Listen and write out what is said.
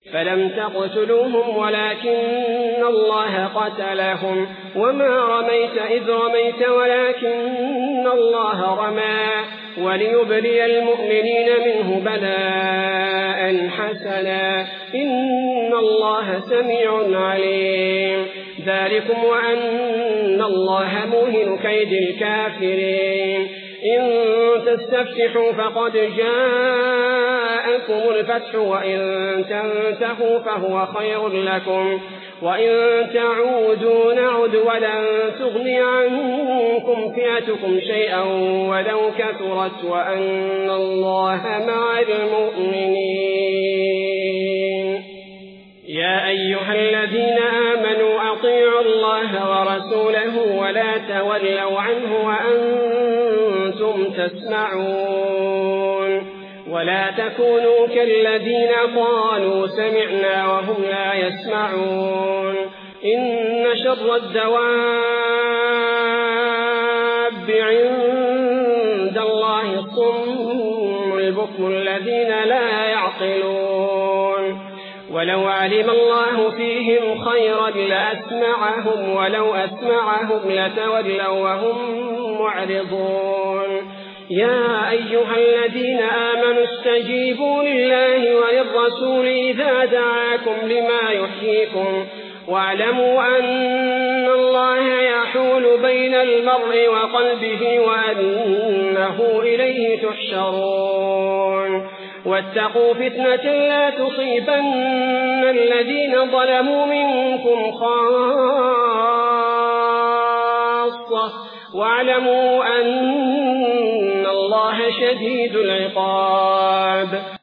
فلم تقتلوهم ولكن الله قتلهم وما رميت إذ رميت ولكن الله رمى وليبلي المؤمنين منه بلاء حسنا إن الله سميع عليم ذلكم وأن الله موهن كيد الكافرين إن تستفتحوا فقد جاءكم الفتح وإن تنتهوا فهو خير لكم وإن تعودوا نعد ولن تغني عنكم فئتكم شيئا ولو كثرت وأن الله مع المؤمنين يا أيها الذين آمنوا أطيعوا الله ورسوله ولا تولوا عنه وأنتم تسمعون ولا تكونوا كالذين قالوا سمعنا وهم لا يسمعون إن شر الدواب عند الله الصم البكم الذين لا يعقلون ولو علم الله فيهم خيرا لأسمعهم ولو أسمعهم لتولوا وهم معرضون يا أيها الذين آمنوا استجيبوا لله وللرسول إذا دعاكم لما يحييكم واعلموا أن الله يحول بين المرء وقلبه وأنه إليه تحشرون واتقوا فتنة لا تصيبن الذين ظلموا منكم خاصة واعلموا أن الله شديد العقاب